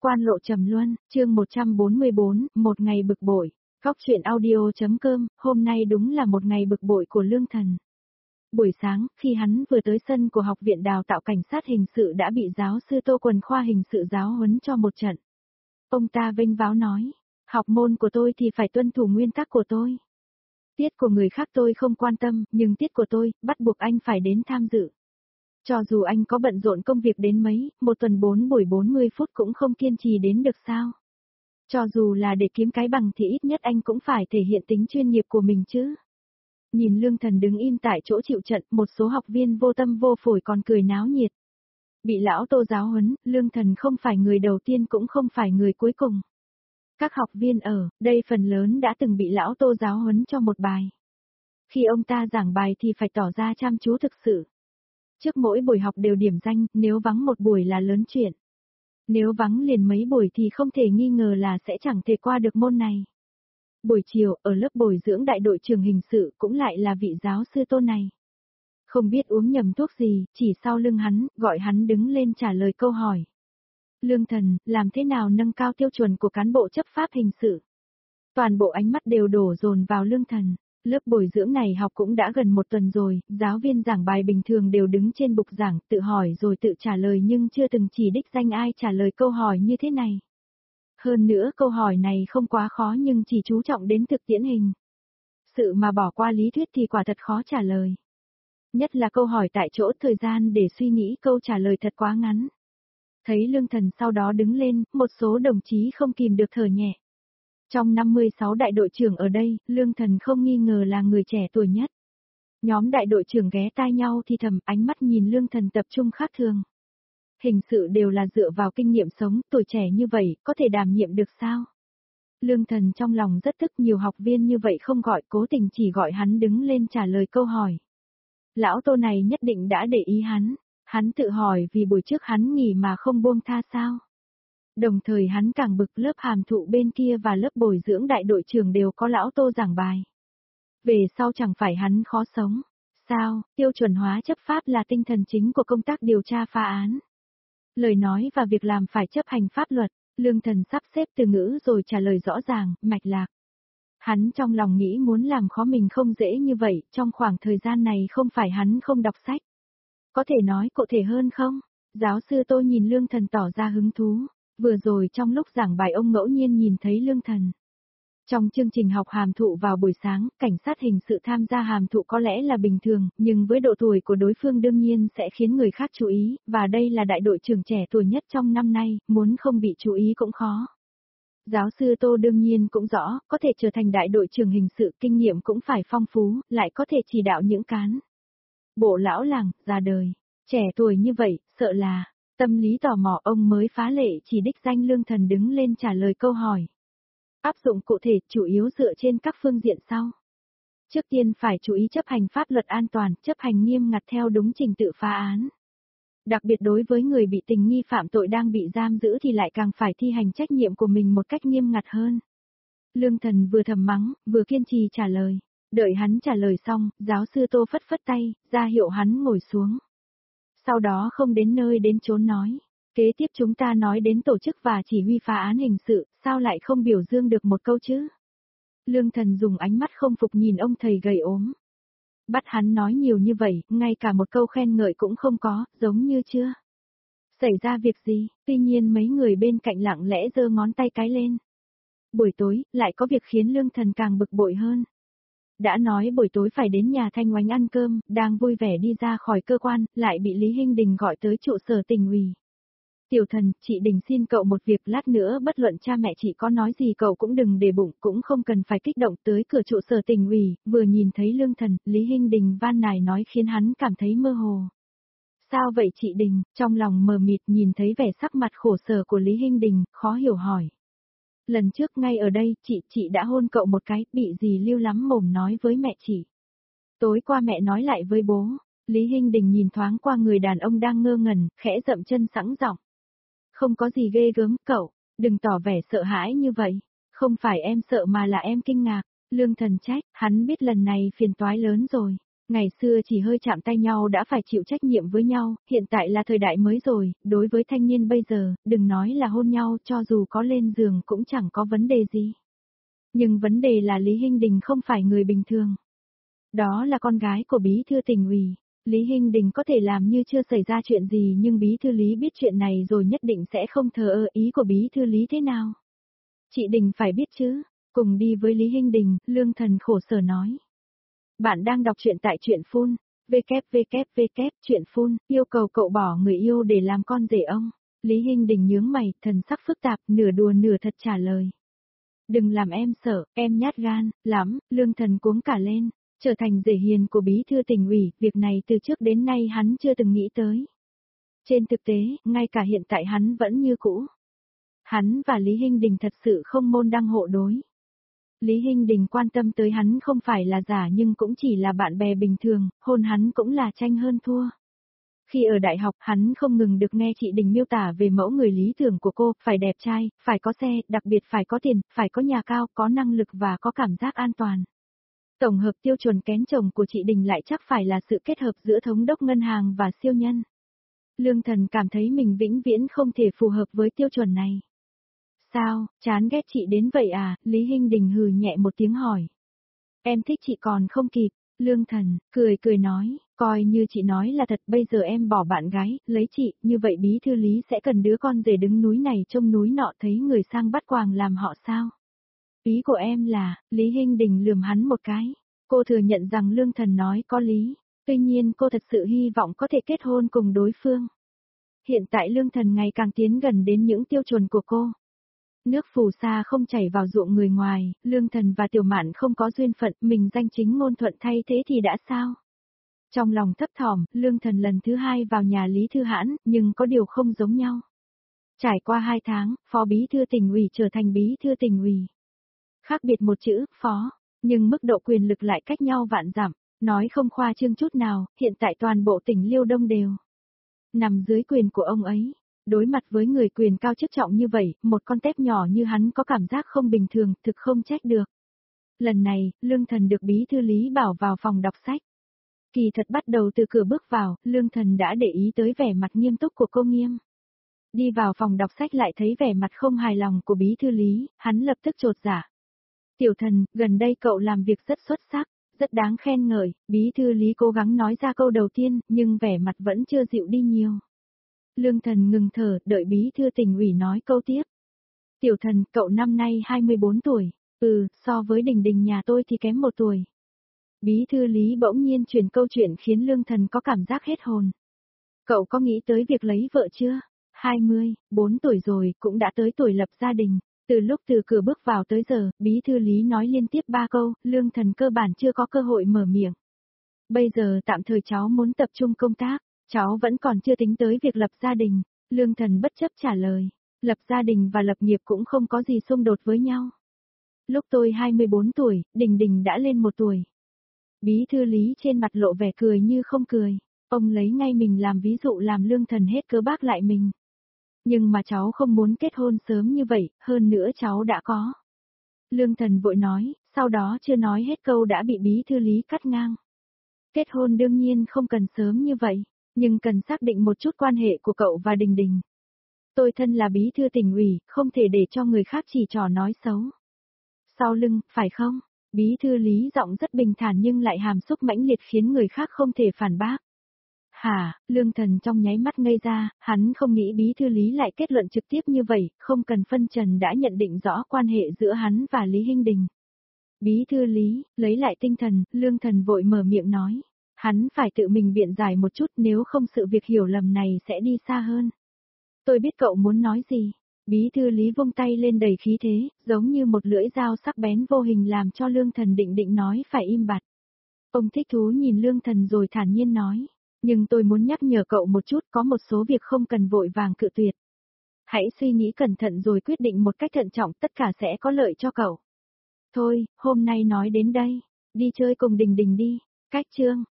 Quan lộ trầm luân, chương 144, một ngày bực bội. Góc truyện audio.com, hôm nay đúng là một ngày bực bội của Lương Thần. Buổi sáng, khi hắn vừa tới sân của học viện đào tạo cảnh sát hình sự đã bị giáo sư Tô Quần khoa hình sự giáo huấn cho một trận. Ông ta vênh váo nói, học môn của tôi thì phải tuân thủ nguyên tắc của tôi. Tiết của người khác tôi không quan tâm, nhưng tiết của tôi, bắt buộc anh phải đến tham dự. Cho dù anh có bận rộn công việc đến mấy, một tuần 4 buổi 40 phút cũng không kiên trì đến được sao? Cho dù là để kiếm cái bằng thì ít nhất anh cũng phải thể hiện tính chuyên nghiệp của mình chứ. Nhìn Lương Thần đứng im tại chỗ chịu trận, một số học viên vô tâm vô phổi còn cười náo nhiệt. Bị lão Tô giáo huấn, Lương Thần không phải người đầu tiên cũng không phải người cuối cùng. Các học viên ở đây phần lớn đã từng bị lão Tô giáo huấn cho một bài. Khi ông ta giảng bài thì phải tỏ ra chăm chú thực sự. Trước mỗi buổi học đều điểm danh, nếu vắng một buổi là lớn chuyện. Nếu vắng liền mấy buổi thì không thể nghi ngờ là sẽ chẳng thể qua được môn này. Buổi chiều, ở lớp bồi dưỡng đại đội trưởng hình sự cũng lại là vị giáo sư Tô này. Không biết uống nhầm thuốc gì, chỉ sau lưng hắn, gọi hắn đứng lên trả lời câu hỏi. Lương Thần, làm thế nào nâng cao tiêu chuẩn của cán bộ chấp pháp hình sự? Toàn bộ ánh mắt đều đổ dồn vào Lương Thần. Lớp bồi dưỡng này học cũng đã gần một tuần rồi, giáo viên giảng bài bình thường đều đứng trên bục giảng, tự hỏi rồi tự trả lời nhưng chưa từng chỉ đích danh ai trả lời câu hỏi như thế này. Hơn nữa câu hỏi này không quá khó nhưng chỉ chú trọng đến thực tiễn hình. Sự mà bỏ qua lý thuyết thì quả thật khó trả lời. Nhất là câu hỏi tại chỗ, thời gian để suy nghĩ câu trả lời thật quá ngắn. Thấy Lương Thần sau đó đứng lên, một số đồng chí không kìm được thở nhẹ. Trong 56 đại đội trưởng ở đây, Lương Thần không nghi ngờ là người trẻ tuổi nhất. Nhóm đại đội trưởng ghé tai nhau thì thầm, ánh mắt nhìn Lương Thần tập trung khác thường. Hình sự đều là dựa vào kinh nghiệm sống, tuổi trẻ như vậy, có thể đảm nhiệm được sao? Lương Thần trong lòng rất tức, nhiều học viên như vậy không gọi, cố tình chỉ gọi hắn đứng lên trả lời câu hỏi. Lão Tô này nhất định đã để ý hắn tự hỏi vì buổi trước hắn nghỉ mà không buông tha sao? Đồng thời hắn càng bực, lớp hàm thụ bên kia và lớp bồi dưỡng đại đội trưởng đều có lão Tô giảng bài. Về sau chẳng phải hắn khó sống. Sao, tiêu chuẩn hóa chấp pháp là tinh thần chính của công tác điều tra phá án. Lời nói và việc làm phải chấp hành pháp luật, Lương Thần sắp xếp từ ngữ rồi trả lời rõ ràng, mạch lạc. Hắn trong lòng nghĩ muốn làm khó mình không dễ như vậy, trong khoảng thời gian này không phải hắn không đọc sách. Có thể nói cụ thể hơn không? Giáo sư Tô nhìn Lương Thần tỏ ra hứng thú. Vừa rồi trong lúc giảng bài ông ngẫu nhiên nhìn thấy Lương Thần. Trong chương trình học hàm thụ vào buổi sáng, cảnh sát hình sự tham gia hàm thụ có lẽ là bình thường, nhưng với độ tuổi của đối phương đương nhiên sẽ khiến người khác chú ý, và đây là đại đội trưởng trẻ tuổi nhất trong năm nay, muốn không bị chú ý cũng khó. Giáo sư Tô đương nhiên cũng rõ, có thể trở thành đại đội trưởng hình sự, kinh nghiệm cũng phải phong phú, lại có thể chỉ đạo những cán bộ lão làng, ra đời, trẻ tuổi như vậy, sợ là... Tâm lý tò mò, ông mới phá lệ chỉ đích danh Lương Thần đứng lên trả lời câu hỏi. Áp dụng cụ thể, chủ yếu dựa trên các phương diện sau. Trước tiên phải chú ý chấp hành pháp luật an toàn, chấp hành nghiêm ngặt theo đúng trình tự phá án. Đặc biệt đối với người bị tình nghi phạm tội đang bị giam giữ thì lại càng phải thi hành trách nhiệm của mình một cách nghiêm ngặt hơn. Lương Thần vừa thầm mắng, vừa kiên trì trả lời. Đợi hắn trả lời xong, giáo sư Tô phất phất tay, ra hiệu hắn ngồi xuống. Sau đó không đến nơi đến chốn nói. Kế tiếp chúng ta nói đến tổ chức và chỉ huy phá án hình sự, sao lại không biểu dương được một câu chứ? Lương Thần dùng ánh mắt không phục nhìn ông thầy gầy ốm. Bắt hắn nói nhiều như vậy, ngay cả một câu khen ngợi cũng không có, giống như chưa. Xảy ra việc gì, tuy nhiên mấy người bên cạnh lặng lẽ giơ ngón tay cái lên. Buổi tối, lại có việc khiến Lương Thần càng bực bội hơn. Đã nói buổi tối phải đến nhà Thanh Oánh ăn cơm, đang vui vẻ đi ra khỏi cơ quan, lại bị Lý Hinh Đình gọi tới trụ sở tỉnh ủy. Tiểu Thần, chị Đình xin cậu một việc, lát nữa bất luận cha mẹ chị có nói gì cậu cũng đừng để bụng, cũng không cần phải kích động. Tới cửa trụ sở tỉnh ủy, vừa nhìn thấy Lương Thần, Lý Hinh Đình van nài nói khiến hắn cảm thấy mơ hồ. Sao vậy chị Đình? Trong lòng mờ mịt nhìn thấy vẻ sắc mặt khổ sở của Lý Hinh Đình, khó hiểu hỏi. Lần trước ngay ở đây, chị đã hôn cậu một cái, bị gì lưu lắm mồm nói với mẹ chị. Tối qua mẹ nói lại với bố. Lý Hinh Đình nhìn thoáng qua người đàn ông đang ngơ ngẩn, khẽ dậm chân sẵn giọng. Không có gì ghê gớm, cậu, đừng tỏ vẻ sợ hãi như vậy. Không phải em sợ mà là em kinh ngạc. Lương Thần trách, hắn biết lần này phiền toái lớn rồi. Ngày xưa chỉ hơi chạm tay nhau đã phải chịu trách nhiệm với nhau, hiện tại là thời đại mới rồi, đối với thanh niên bây giờ, đừng nói là hôn nhau cho dù có lên giường cũng chẳng có vấn đề gì. Nhưng vấn đề là Lý Hinh Đình không phải người bình thường. Đó là con gái của bí thư tỉnh ủy. Lý Hinh Đình có thể làm như chưa xảy ra chuyện gì nhưng bí thư Lý biết chuyện này rồi nhất định sẽ không thờ ơ. Ý của bí thư Lý thế nào? Chị Đình phải biết chứ. Cùng đi với Lý Hinh Đình, Lương Thần khổ sở nói. Bạn đang đọc truyện tại truyện phun. www truyện phun, yêu cầu cậu bỏ người yêu để làm con rể ông. Lý Hinh Đình nhướng mày, thần sắc phức tạp, nửa đùa nửa thật trả lời. Đừng làm em sợ, em nhát gan, lắm, Lương Thần cuống cả lên. Trở thành rể hiền của bí thư tỉnh ủy, việc này từ trước đến nay hắn chưa từng nghĩ tới. Trên thực tế, ngay cả hiện tại hắn vẫn như cũ. Hắn và Lý Hinh Đình thật sự không môn đăng hộ đối. Lý Hinh Đình quan tâm tới hắn không phải là giả nhưng cũng chỉ là bạn bè bình thường, hôn hắn cũng là tranh hơn thua. Khi ở đại học, hắn không ngừng được nghe chị Đình miêu tả về mẫu người lý tưởng của cô, phải đẹp trai, phải có xe, đặc biệt phải có tiền, phải có nhà cao, có năng lực và có cảm giác an toàn. Tổng hợp tiêu chuẩn kén chồng của chị Đình lại chắc phải là sự kết hợp giữa thống đốc ngân hàng và siêu nhân. Lương Thần cảm thấy mình vĩnh viễn không thể phù hợp với tiêu chuẩn này. Sao, chán ghét chị đến vậy à? Lý Hinh Đình hừ nhẹ một tiếng hỏi. Em thích chị còn không kịp. Lương Thần, cười nói, coi như chị nói là thật, bây giờ em bỏ bạn gái, lấy chị, như vậy bí thư Lý sẽ cần đứa con rể đứng núi này trông núi nọ thấy người sang bắt quàng làm họ sao? Ý của em là, Lý Hinh Đình lườm hắn một cái. Cô thừa nhận rằng Lương Thần nói có lý, tuy nhiên cô thật sự hy vọng có thể kết hôn cùng đối phương. Hiện tại Lương Thần ngày càng tiến gần đến những tiêu chuẩn của cô. Nước phù sa không chảy vào ruộng người ngoài, Lương Thần và Tiểu Mạn không có duyên phận, mình danh chính ngôn thuận thay thế thì đã sao? Trong lòng thấp thỏm, Lương Thần lần thứ hai vào nhà Lý Thư Hãn, nhưng có điều không giống nhau. Trải qua 2 tháng, phó bí thư tỉnh ủy trở thành bí thư tỉnh ủy. Khác biệt một chữ, phó, nhưng mức độ quyền lực lại cách nhau vạn dặm, nói không khoa trương chút nào, hiện tại toàn bộ tỉnh Liêu Đông đều nằm dưới quyền của ông ấy. Đối mặt với người quyền cao chức trọng như vậy, một con tép nhỏ như hắn có cảm giác không bình thường, thực không trách được. Lần này, Lương Thần được bí thư Lý bảo vào phòng đọc sách. Kỳ thật bắt đầu từ cửa bước vào, Lương Thần đã để ý tới vẻ mặt nghiêm túc của cô Nghiêm. Đi vào phòng đọc sách lại thấy vẻ mặt không hài lòng của bí thư Lý, hắn lập tức chột dạ. Tiểu Thần, gần đây cậu làm việc rất xuất sắc, rất đáng khen ngợi, bí thư Lý cố gắng nói ra câu đầu tiên, nhưng vẻ mặt vẫn chưa dịu đi nhiều. Lương Thần ngừng thở, đợi bí thư tỉnh ủy nói câu tiếp. Tiểu Thần, cậu năm nay 24 tuổi, so với Đình Đình nhà tôi thì kém 1 tuổi. Bí thư Lý bỗng nhiên chuyển câu chuyện khiến Lương Thần có cảm giác hết hồn. Cậu có nghĩ tới việc lấy vợ chưa? 24 tuổi rồi, cũng đã tới tuổi lập gia đình. Từ lúc từ cửa bước vào tới giờ, bí thư Lý nói liên tiếp 3 câu, Lương Thần cơ bản chưa có cơ hội mở miệng. Bây giờ tạm thời cháu muốn tập trung công tác, cháu vẫn còn chưa tính tới việc lập gia đình. Lương Thần bất chấp trả lời, lập gia đình và lập nghiệp cũng không có gì xung đột với nhau. Lúc tôi 24 tuổi, Đình Đình đã lên 1 tuổi. Bí thư Lý trên mặt lộ vẻ cười như không cười, ông lấy ngay mình làm ví dụ làm Lương Thần hết cớ bác lại mình. Nhưng mà cháu không muốn kết hôn sớm như vậy, hơn nữa cháu đã có. Lương Thần vội nói, sau đó chưa nói hết câu đã bị bí thư Lý cắt ngang. Kết hôn đương nhiên không cần sớm như vậy, nhưng cần xác định một chút quan hệ của cậu và Đình Đình. Tôi thân là bí thư tỉnh ủy, không thể để cho người khác chỉ trò nói xấu. Sau lưng, phải không? Bí thư Lý giọng rất bình thản nhưng lại hàm xúc mãnh liệt khiến người khác không thể phản bác. Hả, Lương Thần trong nháy mắt ngây ra, hắn không nghĩ bí thư Lý lại kết luận trực tiếp như vậy, không cần phân trần đã nhận định rõ quan hệ giữa hắn và Lý Hinh Đình. Bí thư Lý, lấy lại tinh thần, Lương Thần vội mở miệng nói. Hắn phải tự mình biện giải một chút nếu không sự việc hiểu lầm này sẽ đi xa hơn. Tôi biết cậu muốn nói gì. Bí thư Lý vung tay lên đầy khí thế, giống như một lưỡi dao sắc bén vô hình làm cho Lương Thần định nói phải im bặt. Ông thích thú nhìn Lương Thần rồi thản nhiên nói. Nhưng tôi muốn nhắc nhở cậu một chút, có một số việc không cần vội vàng cự tuyệt. Hãy suy nghĩ cẩn thận rồi quyết định một cách thận trọng, tất cả sẽ có lợi cho cậu. Thôi, hôm nay nói đến đây. Đi chơi cùng Đình Đình đi. Cách chương.